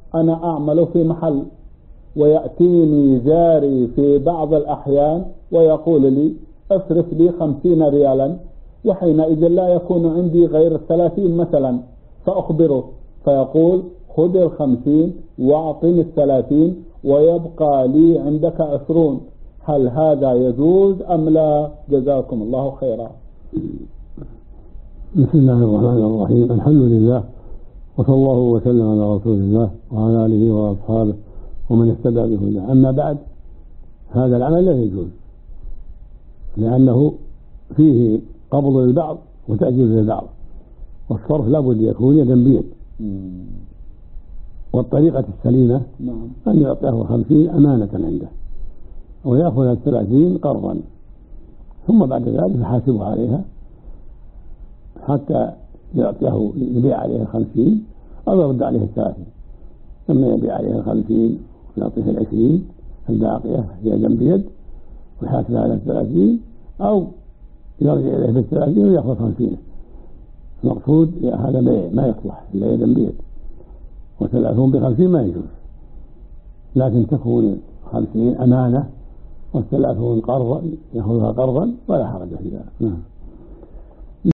أنا أعمل في محل ويأتيني جاري في بعض الأحيان ويقول لي اصرف لي 50 ريالا، وحينئذ لا يكون عندي غير 30 مثلا، فأخبره فيقول خذ 50 واعطني 30 ويبقى لي عندك 20. هل هذا يجوز أم لا؟ جزاكم الله خيرا. بسم الله الرحمن الرحيم. الحمد لله، وصلى الله وسلم على رسول الله وعلى آله وأصحابه ومن اهتدى بهداه. أما بعد، هذا العمل لا يجوز، لأنه فيه قبض للبعض وتأجيل للبعض، والصرف لابد يكون يدا بيد. والطريقة السليمة أن يعطيه 50 أمانة عنده ويأخذ 30 قرضا، ثم بعد ذلك يحاسبه عليها حتى يعطيه يبيع عليه 50 أو يرد عليه 30. ثم يبيع عليه 50 ويعطيه 20 الباقية يدا بيد ويحاسب على 30، أو يرجع إليه ب30 ويأخذ 50. المقصود هذا بيع ما يصلح إلا يدا بيد، و30 ب50 ما يجوز، لكن تكون 50 أمانة و30 قرضا يأخذها قرضا ولا حرج في ذلك.